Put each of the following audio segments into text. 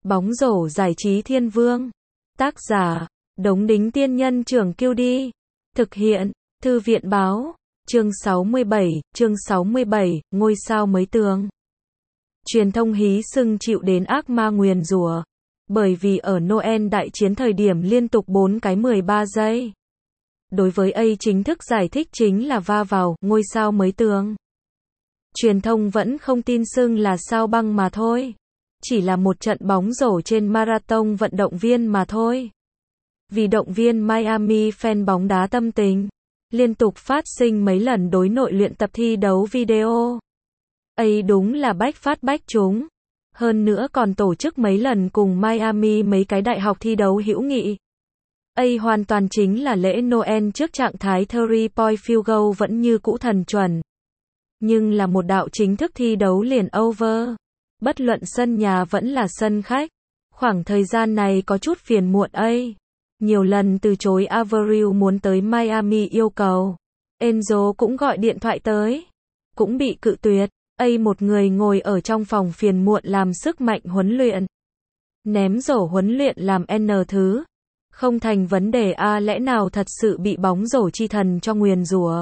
Bóng rổ giải trí thiên vương. Tác giả, Đống Đính Tiên Nhân Trưởng Kiêu Đi. Thực hiện, Thư viện Báo. Chương 67, ngôi sao mấy tường. Truyền thông hí xưng chịu đến ác ma nguyền rủa. Bởi vì ở Noel đại chiến thời điểm liên tục 4 cái 13 giây. Đối với A chính thức giải thích chính là va vào, ngôi sao mấy tường. Truyền thông vẫn không tin xưng là sao băng mà thôi. Chỉ là một trận bóng rổ trên marathon vận động viên mà thôi. Vì động viên Miami fan bóng đá tâm tình, liên tục phát sinh mấy lần đối nội luyện tập thi đấu video. Ấy đúng là bách phát bách trúng. Hơn nữa còn tổ chức mấy lần cùng Miami mấy cái đại học thi đấu hữu nghị. Ấy hoàn toàn chính là lễ Noel trước trạng thái 3-point field goal vẫn như cũ thần chuẩn. Nhưng là một đạo chính thức thi đấu liền over. Bất luận sân nhà vẫn là sân khách. Khoảng thời gian này có chút phiền muộn ấy. Nhiều lần từ chối Avril muốn tới Miami yêu cầu. Enzo cũng gọi điện thoại tới. Cũng bị cự tuyệt. A một người ngồi ở trong phòng phiền muộn làm sức mạnh huấn luyện. Ném rổ huấn luyện làm N thứ. Không thành vấn đề a lẽ nào thật sự bị bóng rổ chi thần cho nguyền rủa.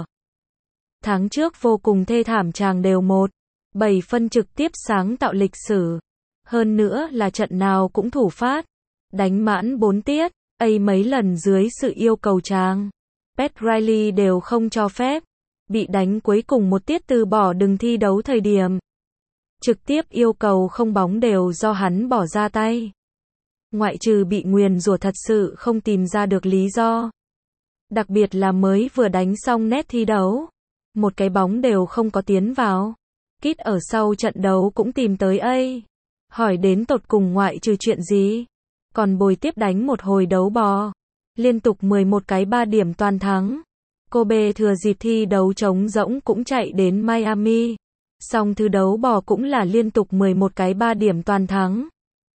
Tháng trước vô cùng thê thảm chàng đều 1-7 phân trực tiếp sáng tạo lịch sử. Hơn nữa là trận nào cũng thủ phát. Đánh mãn 4 tiết. A mấy lần dưới sự yêu cầu chàng. Pat Riley đều không cho phép. Bị đánh cuối cùng một tiết từ bỏ đừng thi đấu thời điểm. Trực tiếp yêu cầu không bóng đều do hắn bỏ ra tay. Ngoại trừ bị nguyền rủa thật sự không tìm ra được lý do. Đặc biệt là mới vừa đánh xong nét thi đấu. Một cái bóng đều không có tiến vào. Kit ở sau trận đấu cũng tìm tới A. Hỏi đến tột cùng ngoại trừ chuyện gì. Còn bồi tiếp đánh một hồi đấu bò. Liên tục 11 cái 3 điểm toàn thắng. Kobe thừa dịp thi đấu trống rỗng cũng chạy đến Miami. Song thứ đấu bò cũng là liên tục 11 cái 3 điểm toàn thắng.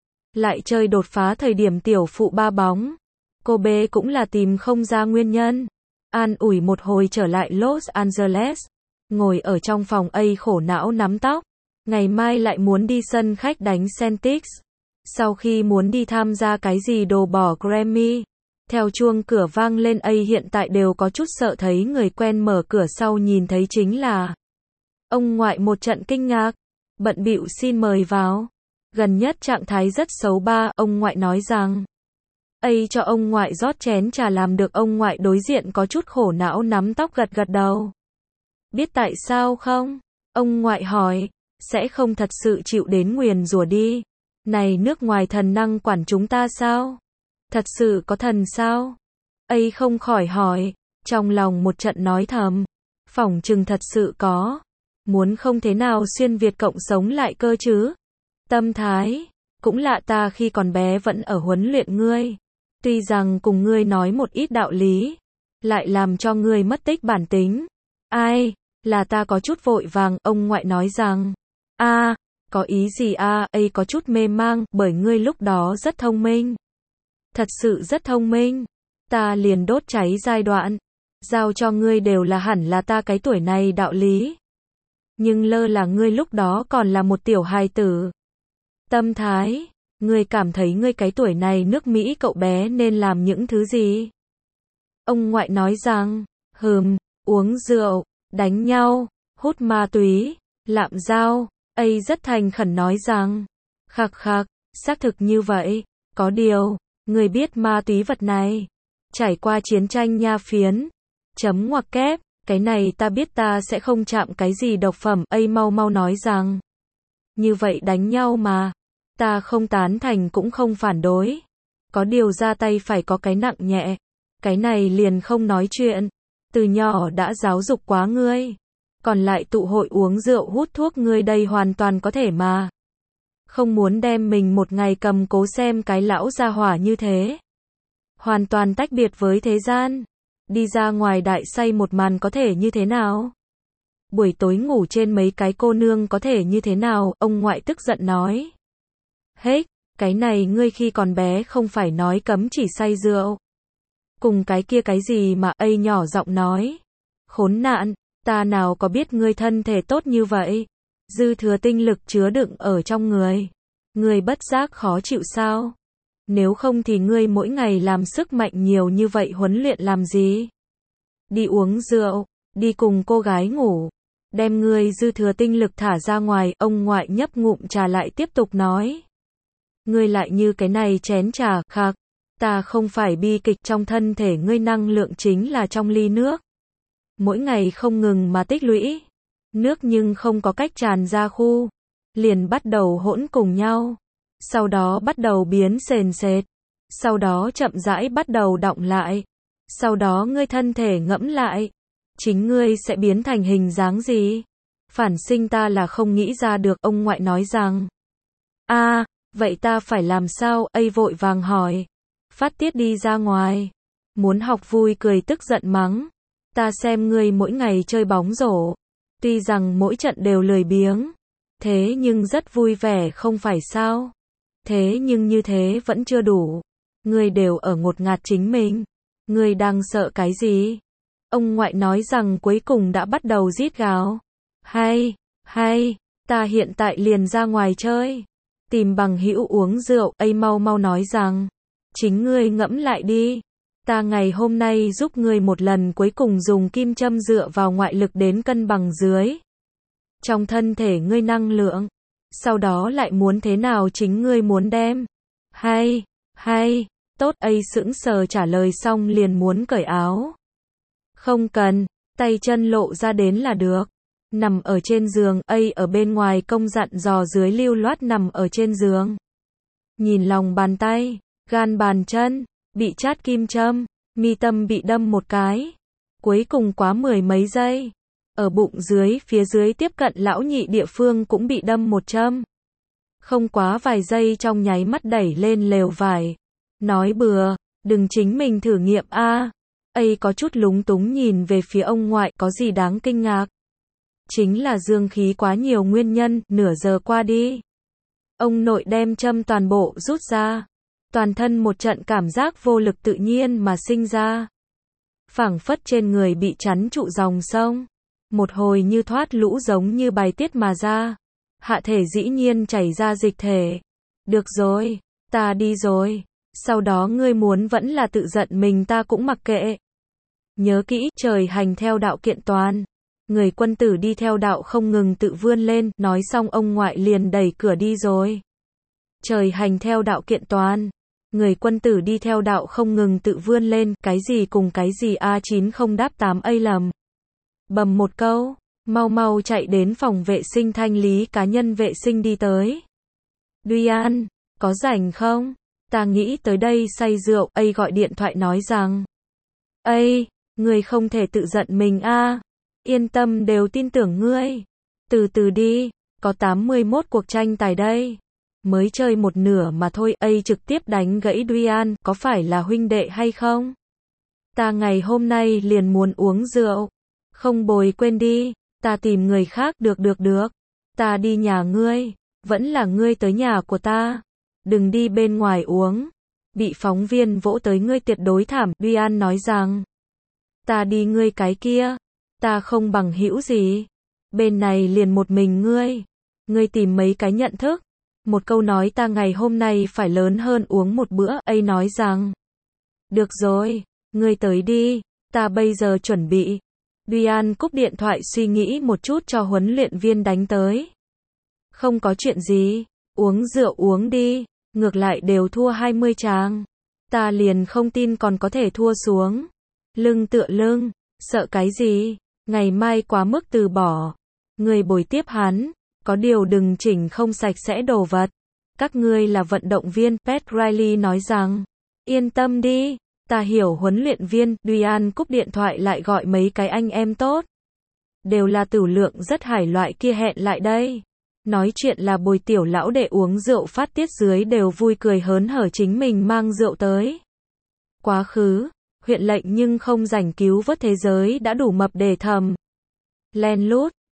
Lại chơi đột phá thời điểm tiểu phụ 3 bóng. Kobe cũng là tìm không ra nguyên nhân. An ủi một hồi trở lại Los Angeles. Ngồi ở trong phòng A khổ não nắm tóc. Ngày mai lại muốn đi sân khách đánh Celtics. Sau khi muốn đi tham gia cái gì đồ bỏ Grammy. Theo chuông cửa vang lên A hiện tại đều có chút sợ thấy người quen mở cửa sau nhìn thấy chính là ông ngoại một trận kinh ngạc. Bận bịu xin mời vào. Gần nhất trạng thái rất xấu ba, ông ngoại nói rằng. A cho ông ngoại rót chén trà làm được ông ngoại đối diện có chút khổ não nắm tóc gật gật đầu. Biết tại sao không? Ông ngoại hỏi. Sẽ không thật sự chịu đến nguyền rủa đi. Này nước ngoài thần năng quản chúng ta sao? Thật sự có thần sao? A không khỏi hỏi. Trong lòng một trận nói thầm. Phỏng chừng thật sự có. Muốn không thế nào xuyên Việt cộng sống lại cơ chứ? Tâm thái. Cũng lạ ta khi còn bé vẫn ở huấn luyện ngươi. Tuy rằng cùng ngươi nói một ít đạo lý. Lại làm cho ngươi mất tích bản tính. Ai? Là ta có chút vội vàng. Ông ngoại nói rằng. Có ý gì A có chút mê mang. Bởi ngươi lúc đó rất thông minh. Thật sự rất thông minh. Ta liền đốt cháy giai đoạn. Giao cho ngươi đều là hẳn là ta cái tuổi này đạo lý. Nhưng lơ là ngươi lúc đó còn là một tiểu hài tử. Tâm thái. Ngươi cảm thấy ngươi cái tuổi này nước Mỹ cậu bé nên làm những thứ gì? Ông ngoại nói rằng. Uống rượu, đánh nhau, hút ma túy, lạm giao. A rất thành khẩn nói rằng. Khặc khặc, xác thực như vậy. Có điều. Người biết ma túy vật này. Trải qua chiến tranh nha phiến. Chấm ngoặc kép. Cái này ta biết ta sẽ không chạm cái gì độc phẩm. A mau mau nói rằng. Như vậy đánh nhau mà. Ta không tán thành cũng không phản đối. Có điều ra tay phải có cái nặng nhẹ. Cái này liền không nói chuyện. Từ nhỏ đã giáo dục quá ngươi. Còn lại tụ hội uống rượu hút thuốc ngươi đây hoàn toàn có thể mà. Không muốn đem mình một ngày cầm cố xem cái lão gia hỏa như thế. Hoàn toàn tách biệt với thế gian. Đi ra ngoài đại say một màn có thể như thế nào? Buổi tối ngủ trên mấy cái cô nương có thể như thế nào? Ông ngoại tức giận nói. Hết, cái này ngươi khi còn bé không phải nói cấm chỉ say rượu. Cùng cái kia cái gì mà A nhỏ giọng nói. Khốn nạn, ta nào có biết ngươi thân thể tốt như vậy. Dư thừa tinh lực chứa đựng ở trong người. Ngươi bất giác khó chịu sao? Nếu không thì ngươi mỗi ngày làm sức mạnh nhiều như vậy huấn luyện làm gì? Đi uống rượu, đi cùng cô gái ngủ, đem ngươi dư thừa tinh lực thả ra ngoài. Ông ngoại nhấp ngụm trà lại tiếp tục nói. Ngươi lại như cái này chén trà, khạc. Ta không phải bi kịch, trong thân thể ngươi năng lượng chính là trong ly nước. Mỗi ngày không ngừng mà tích lũy. Nước nhưng không có cách tràn ra khu. Liền bắt đầu hỗn cùng nhau. Sau đó bắt đầu biến sền sệt. Sau đó chậm rãi bắt đầu đọng lại. Sau đó ngươi thân thể ngẫm lại. Chính ngươi sẽ biến thành hình dáng gì? Phản sinh ta là không nghĩ ra được, ông ngoại nói rằng. Vậy ta phải làm sao? Ây vội vàng hỏi. Phát tiết đi ra ngoài. Muốn học vui cười tức giận mắng. Ta xem ngươi mỗi ngày chơi bóng rổ. Tuy rằng mỗi trận đều lười biếng. Thế nhưng rất vui vẻ không phải sao? Thế nhưng như thế vẫn chưa đủ. Ngươi đều ở ngột ngạt chính mình. Ngươi đang sợ cái gì? Ông ngoại nói rằng cuối cùng đã bắt đầu rít gào. Hay, ta hiện tại liền ra ngoài chơi. Tìm bằng hữu uống rượu. Ây mau mau nói rằng. Chính ngươi ngẫm lại đi. Ta ngày hôm nay giúp ngươi một lần cuối cùng dùng kim châm dựa vào ngoại lực đến cân bằng dưới. Trong thân thể ngươi năng lượng. Sau đó lại muốn thế nào chính ngươi muốn đem. Hay, tốt. Ây sững sờ trả lời xong liền muốn cởi áo. Không cần, tay chân lộ ra đến là được. Nằm ở trên giường, Ây ở bên ngoài công dặn dò dưới lưu loát nằm ở trên giường. Nhìn lòng bàn tay, gan bàn chân, bị chát kim châm, mi tâm bị đâm một cái. Cuối cùng quá 10 mấy giây. Ở bụng dưới, phía dưới tiếp cận lão nhị địa phương cũng bị đâm một châm. Không quá vài giây trong nháy mắt đẩy lên lều vải. Nói bừa, đừng chính mình thử nghiệm a. Ây có chút lúng túng nhìn về phía ông ngoại, có gì đáng kinh ngạc. Chính là dương khí quá nhiều nguyên nhân. Nửa giờ qua đi. Ông nội đem châm toàn bộ rút ra. Toàn thân một trận cảm giác vô lực tự nhiên mà sinh ra. Phảng phất trên người bị chắn trụ dòng sông. Một hồi như thoát lũ giống như bài tiết mà ra. Hạ thể dĩ nhiên chảy ra dịch thể. Được rồi, ta đi rồi. Sau đó ngươi muốn vẫn là tự giận mình ta cũng mặc kệ. Nhớ kỹ, trời hành theo đạo kiện toàn. Người quân tử đi theo đạo không ngừng tự vươn lên. Nói xong ông ngoại liền đẩy cửa đi rồi. Trời hành theo đạo kiện toàn. Người quân tử đi theo đạo không ngừng tự vươn lên. Cái gì cùng cái gì A9 không đáp 8 A lầm. Bầm một câu. Mau mau chạy đến phòng vệ sinh thanh lý cá nhân vệ sinh đi tới. Duyan, có rảnh không? Ta nghĩ tới đây say rượu. Ây gọi điện thoại nói rằng. Ây, ngươi không thể tự giận mình a. Yên tâm, đều tin tưởng ngươi. Từ từ đi, có 81 cuộc tranh tài đây. Mới chơi một nửa mà thôi. Ây trực tiếp đánh gãy Duyan, có phải là huynh đệ hay không? Ta ngày hôm nay liền muốn uống rượu. Không bồi quên đi, ta tìm người khác. Được. Ta đi nhà ngươi, vẫn là ngươi tới nhà của ta. Đừng đi bên ngoài uống. Bị phóng viên vỗ tới ngươi tuyệt đối thảm. Duyan nói rằng. Ta đi ngươi cái kia. Ta không bằng hữu gì. Bên này liền một mình ngươi. Ngươi tìm mấy cái nhận thức. Một câu nói ta ngày hôm nay phải lớn hơn uống một bữa. Ây nói rằng. Được rồi, ngươi tới đi. Ta bây giờ chuẩn bị. Duyan cúp điện thoại suy nghĩ một chút cho huấn luyện viên đánh tới. Không có chuyện gì. Uống rượu uống đi. Ngược lại đều thua 20 tràng. Ta liền không tin còn có thể thua xuống. Lưng tựa lưng. Sợ cái gì? Ngày mai quá mức từ bỏ. Người bồi tiếp hắn. Có điều đừng chỉnh không sạch sẽ đồ vật. Các ngươi là vận động viên. Pat Riley nói rằng. Yên tâm đi. Ta hiểu huấn luyện viên. Duyan cúp điện thoại lại gọi mấy cái anh em tốt. Đều là tử lượng rất hải loại kia hẹn lại đây. Nói chuyện là bồi tiểu lão đệ uống rượu phát tiết dưới đều vui cười hớn hở chính mình mang rượu tới. Quá khứ, huyện lệnh nhưng không rảnh cứu vớt thế giới đã đủ mập để thầm. Len lút,